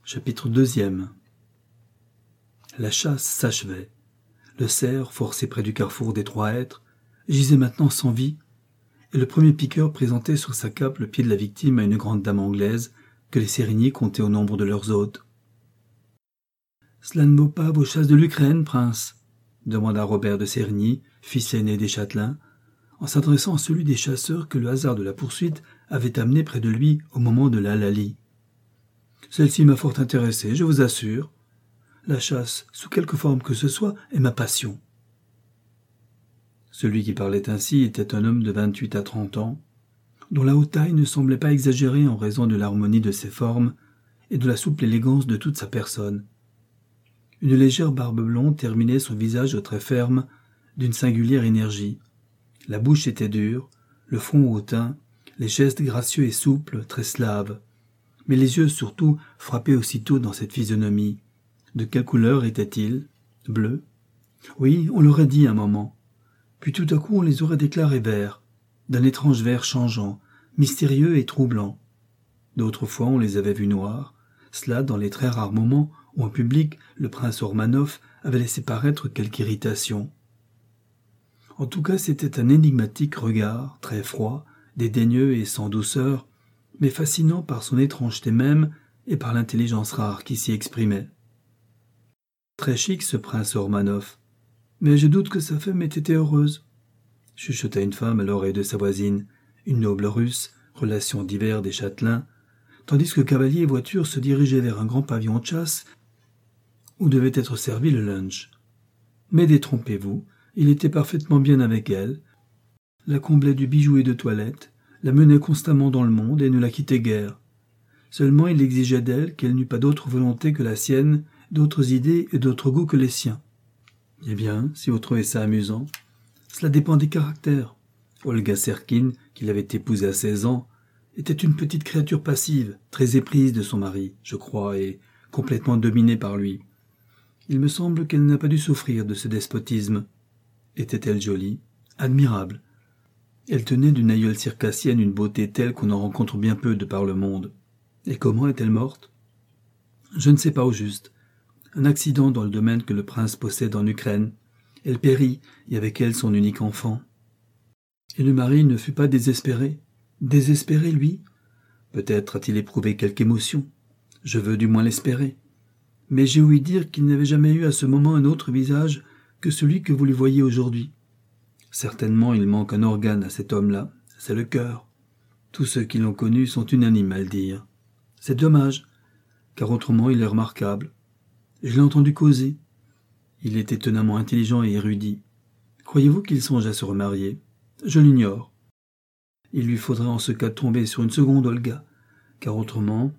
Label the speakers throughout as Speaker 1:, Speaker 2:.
Speaker 1: Chapitre 2. La chasse s'achevait. Le cerf, forcé près du carrefour des trois hêtres, gisait maintenant sans vie, et le premier piqueur présentait sur sa cape le pied de la victime à une grande dame anglaise que les Sérigny comptaient au nombre de leurs hôtes. « Cela ne vaut pas vos chasses de l'Ukraine, prince ?» demanda Robert de Sérigny, fils aîné des Châtelains, en s'adressant à celui des chasseurs que le hasard de la poursuite avait amené près de lui au moment de l'Hallali. « Celle-ci m'a fort intéressé, je vous assure. La chasse, sous quelque forme que ce soit, est ma passion. » Celui qui parlait ainsi était un homme de 28 à 30 ans, dont la haute taille ne semblait pas exagérée en raison de l'harmonie de ses formes et de la souple élégance de toute sa personne. Une légère barbe blonde terminait son visage aux traits fermes d'une singulière énergie. La bouche était dure, le front hautain, les gestes gracieux et souples, très slaves. Mais les yeux surtout frappaient aussitôt dans cette physionomie. De quelle couleur étaient-ils? Bleu? Oui, on l'aurait dit un moment. Puis tout à coup on les aurait déclarés verts, d'un étrange vert changeant, mystérieux et troublant. D'autres fois on les avait vus noirs, cela dans les très rares moments où en public le prince Ormanov avait laissé paraître quelque irritation. En tout cas c'était un énigmatique regard, très froid, dédaigneux et sans douceur, mais fascinant par son étrangeté même et par l'intelligence rare qui s'y exprimait. Très chic ce prince Ormanov, mais je doute que sa femme ait été heureuse, chuchota une femme à l'oreille de sa voisine, une noble russe, relation d'hiver des Châtelains, tandis que cavalier et voiture se dirigeaient vers un grand pavillon de chasse où devait être servi le lunch. Mais détrompez-vous, il était parfaitement bien avec elle, la comblait du bijou et de toilette, la menait constamment dans le monde et ne la quittait guère. Seulement il exigeait d'elle qu'elle n'eût pas d'autre volonté que la sienne, d'autres idées et d'autres goûts que les siens. Eh bien, si vous trouvez ça amusant, cela dépend des caractères. Olga Serkine, qui l'avait épousée à 16 ans, était une petite créature passive, très éprise de son mari, je crois, et complètement dominée par lui. Il me semble qu'elle n'a pas dû souffrir de ce despotisme. Était-elle jolie? Admirable. Elle tenait d'une aïeule circassienne une beauté telle qu'on en rencontre bien peu de par le monde. Et comment est-elle morte? Je ne sais pas au juste. Un accident dans le domaine que le prince possède en Ukraine. Elle périt, et avec elle son unique enfant. Et le mari ne fut pas désespéré. Désespéré, lui? Peut-être a-t-il éprouvé quelque émotion. Je veux du moins l'espérer. Mais j'ai ouï dire qu'il n'avait jamais eu à ce moment un autre visage que celui que vous lui voyez aujourd'hui. Certainement il manque un organe à cet homme-là, c'est le cœur. Tous ceux qui l'ont connu sont unanimes à le dire. C'est dommage, car autrement il est remarquable. Je l'ai entendu causer. Il est étonnamment intelligent et érudit. Croyez-vous qu'il songe à se remarier? Je l'ignore. Il lui faudrait en ce cas tomber sur une seconde Olga, car autrement,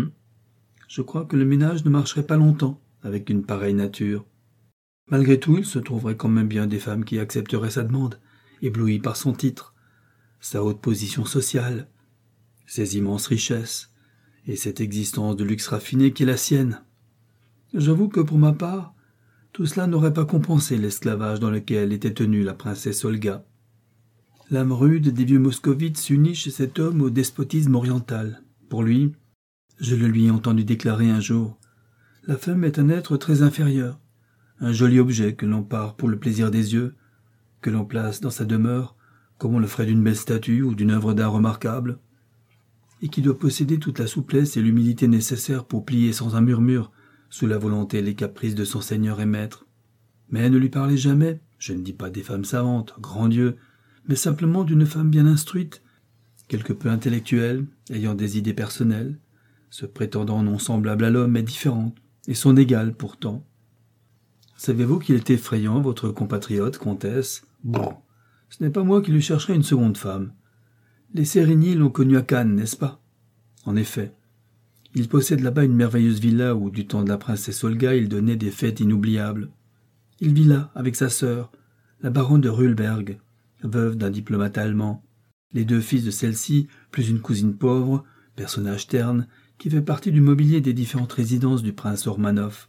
Speaker 1: je crois que le ménage ne marcherait pas longtemps avec une pareille nature. Malgré tout, il se trouverait quand même bien des femmes qui accepteraient sa demande, éblouies par son titre, sa haute position sociale, ses immenses richesses, et cette existence de luxe raffiné qui est la sienne. J'avoue que pour ma part, tout cela n'aurait pas compensé l'esclavage dans lequel était tenue la princesse Olga. L'âme rude des vieux moscovites s'unit chez cet homme au despotisme oriental. Pour lui, je le lui ai entendu déclarer un jour, la femme est un être très inférieur, un joli objet que l'on pare pour le plaisir des yeux, que l'on place dans sa demeure, comme on le ferait d'une belle statue ou d'une œuvre d'art remarquable, et qui doit posséder toute la souplesse et l'humilité nécessaires pour plier sans un murmure sous la volonté et les caprices de son seigneur et maître. Mais ne lui parlez jamais, je ne dis pas des femmes savantes, grand Dieu, mais simplement d'une femme bien instruite, quelque peu intellectuelle, ayant des idées personnelles, se prétendant non semblable à l'homme mais différente, et son égale pourtant. Savez-vous qu'il est effrayant, votre compatriote, comtesse? Bon, ce n'est pas moi qui lui chercherai une seconde femme. Les Sérigny l'ont connu à Cannes, n'est-ce pas? En effet. Il possède là-bas une merveilleuse villa où, du temps de la princesse Olga, il donnait des fêtes inoubliables. Il vit là, avec sa sœur, la baronne de Rühlberg, veuve d'un diplomate allemand, les deux fils de celle-ci, plus une cousine pauvre, personnage terne, qui fait partie du mobilier des différentes résidences du prince Ormanov.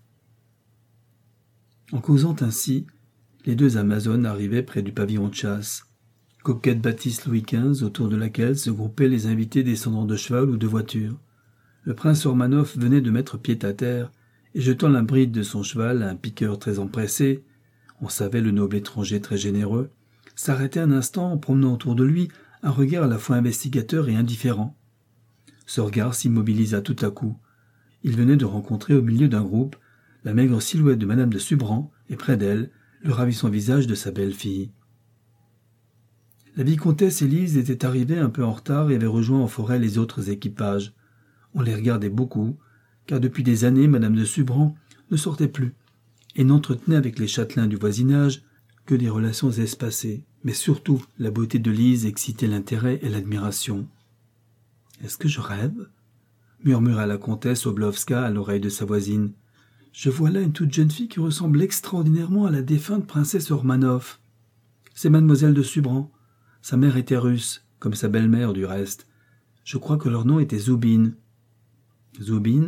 Speaker 1: En causant ainsi, les deux Amazones arrivaient près du pavillon de chasse, coquette bâtisse Louis XV autour de laquelle se groupaient les invités descendant de cheval ou de voiture. Le prince Ormanov venait de mettre pied à terre, et jetant la bride de son cheval à un piqueur très empressé, on savait le noble étranger très généreux, s'arrêtait un instant en promenant autour de lui un regard à la fois investigateur et indifférent. Ce regard s'immobilisa tout à coup. Il venait de rencontrer au milieu d'un groupe la maigre silhouette de madame de Subran, et près d'elle, le ravissant visage de sa belle-fille. La vicomtesse et Lise étaient arrivées un peu en retard et avaient rejoint en forêt les autres équipages. On les regardait beaucoup, car depuis des années madame de Subran ne sortait plus, et n'entretenait avec les châtelains du voisinage que des relations espacées, mais surtout la beauté de Lise excitait l'intérêt et l'admiration. « Est-ce que je rêve ?» murmura la comtesse Oblowska à l'oreille de sa voisine. « Je vois là une toute jeune fille qui ressemble extraordinairement à la défunte princesse Ormanov. C'est mademoiselle de Subran. Sa mère était russe, comme sa belle-mère du reste. Je crois que leur nom était Zoubine. » Zoubine ?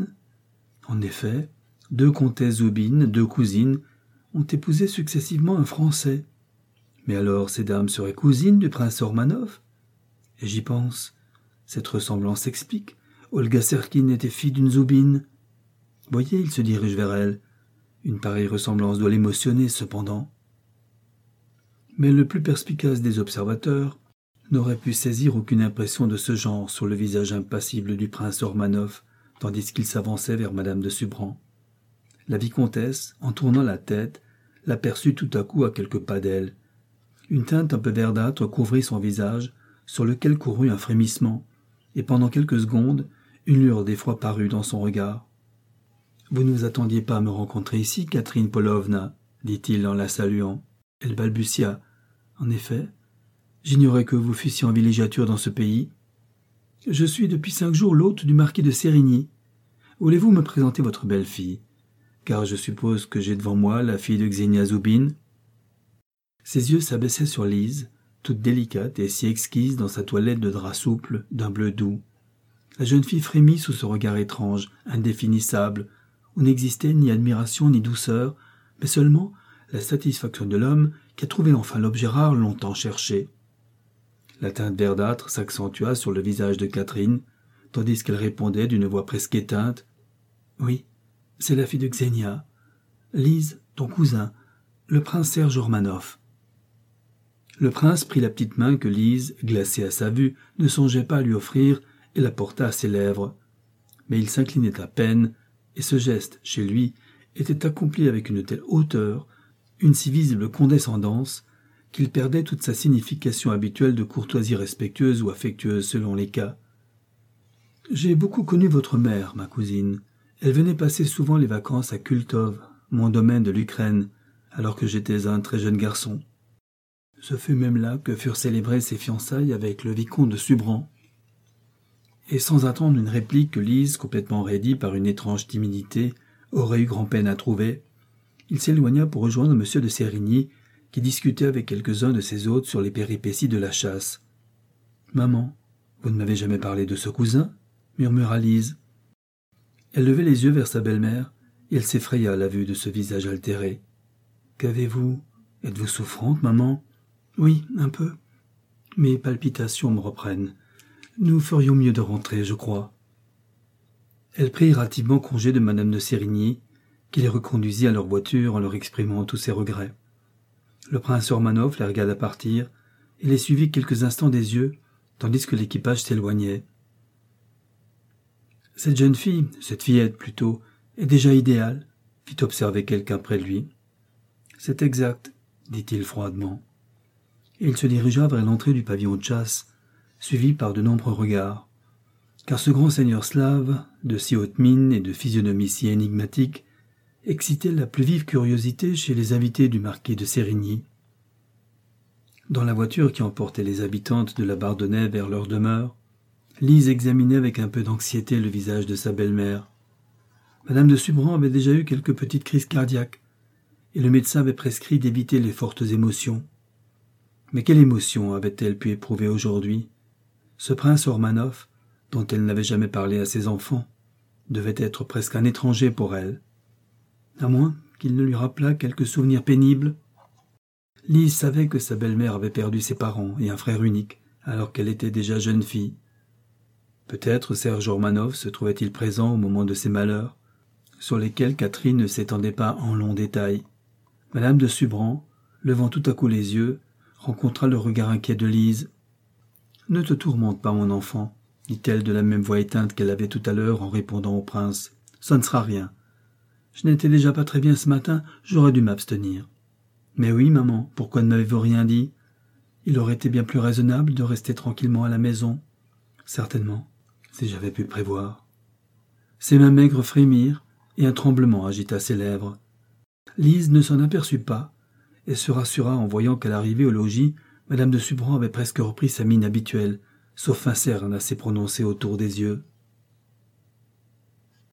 Speaker 1: En effet, 2 comtesses Zoubine, 2 cousines, ont épousé successivement un Français. Mais alors ces dames seraient cousines du prince Ormanov ? Et j'y pense. Cette ressemblance s'explique. Olga Serkine était fille d'une Zoubine. Voyez, il se dirige vers elle. Une pareille ressemblance doit l'émotionner, cependant. Mais le plus perspicace des observateurs n'aurait pu saisir aucune impression de ce genre sur le visage impassible du prince Ormanov, tandis qu'il s'avançait vers madame de Subran. La vicomtesse, en tournant la tête, l'aperçut tout à coup à quelques pas d'elle. Une teinte un peu verdâtre couvrit son visage, sur lequel courut un frémissement, et pendant quelques secondes, une lueur d'effroi parut dans son regard. « Vous ne vous attendiez pas à me rencontrer ici, Catherine Polovna, dit-il en la saluant. Elle balbutia. « En effet, j'ignorais que vous fussiez en villégiature dans ce pays. Je suis depuis 5 jours l'hôte du marquis de Sérigny. Voulez-vous me présenter votre belle-fille, car je suppose que j'ai devant moi la fille de Xenia Zoubine. » Ses yeux s'abaissaient sur Lise, toute délicate et si exquise dans sa toilette de drap souple, d'un bleu doux. La jeune fille frémit sous ce regard étrange, indéfinissable, où n'existait ni admiration ni douceur, mais seulement la satisfaction de l'homme qui a trouvé enfin l'objet rare longtemps cherché. La teinte verdâtre s'accentua sur le visage de Catherine, tandis qu'elle répondait d'une voix presque éteinte. « Oui, c'est la fille de Xenia. Lise, ton cousin, le prince Serge Ormanov. » Le prince prit la petite main que Lise, glacée à sa vue, ne songeait pas à lui offrir et la porta à ses lèvres. Mais il s'inclinait à peine, et ce geste, chez lui, était accompli avec une telle hauteur, une si visible condescendance, qu'il perdait toute sa signification habituelle de courtoisie respectueuse ou affectueuse selon les cas. « J'ai beaucoup connu votre mère, ma cousine. Elle venait passer souvent les vacances à Kultov, mon domaine de l'Ukraine, alors que j'étais un très jeune garçon. Ce fut même là que furent célébrées ses fiançailles avec le vicomte de Subran. » Et sans attendre une réplique que Lise, complètement raidie par une étrange timidité, aurait eu grand-peine à trouver, il s'éloigna pour rejoindre M. de Sérigny, qui discutait avec quelques-uns de ses hôtes sur les péripéties de la chasse. « Maman, vous ne m'avez jamais parlé de ce cousin ?» murmura Lise. Elle levait les yeux vers sa belle-mère, et elle s'effraya à la vue de ce visage altéré. « Qu'avez-vous ? Êtes-vous souffrante, maman ?»« Oui, un peu. Mes palpitations me reprennent. Nous ferions mieux de rentrer, je crois. » Elle prit hâtivement congé de madame de Sérigny, qui les reconduisit à leur voiture en leur exprimant tous ses regrets. Le prince Ormanov les regarda partir et les suivit quelques instants des yeux, tandis que l'équipage s'éloignait. « Cette jeune fille, cette fillette plutôt, est déjà idéale, » fit observer quelqu'un près de lui. « C'est exact, » dit-il froidement. Et il se dirigea vers l'entrée du pavillon de chasse, suivi par de nombreux regards. Car ce grand seigneur slave, de si haute mine et de physionomie si énigmatique, excitait la plus vive curiosité chez les invités du marquis de Sérigny. Dans la voiture qui emportait les habitantes de la Bardonnay vers leur demeure, Lise examinait avec un peu d'anxiété le visage de sa belle-mère. Madame de Subran avait déjà eu quelques petites crises cardiaques, et le médecin avait prescrit d'éviter les fortes émotions. Mais quelle émotion avait-elle pu éprouver aujourd'hui ? Ce prince Ormanov, dont elle n'avait jamais parlé à ses enfants, devait être presque un étranger pour elle. À moins qu'il ne lui rappelât quelques souvenirs pénibles. Lise savait que sa belle-mère avait perdu ses parents et un frère unique, alors qu'elle était déjà jeune fille. Peut-être Serge Ormanov se trouvait-il présent au moment de ces malheurs, sur lesquels Catherine ne s'étendait pas en longs détails. Madame de Subran, levant tout à coup les yeux, rencontra le regard inquiet de Lise. « Ne te tourmente pas, mon enfant, dit-elle de la même voix éteinte qu'elle avait tout à l'heure en répondant au prince. Ça ne sera rien. Je n'étais déjà pas très bien ce matin, j'aurais dû m'abstenir. Mais oui, maman, pourquoi ne m'avez-vous rien dit? Il aurait été bien plus raisonnable de rester tranquillement à la maison. Certainement, si j'avais pu prévoir. » Ses mains maigres frémirent, et un tremblement agita ses lèvres. Lise ne s'en aperçut pas, et se rassura en voyant qu'à l'arrivée au logis, Madame de Subran avait presque repris sa mine habituelle, sauf un cerne assez prononcé autour des yeux.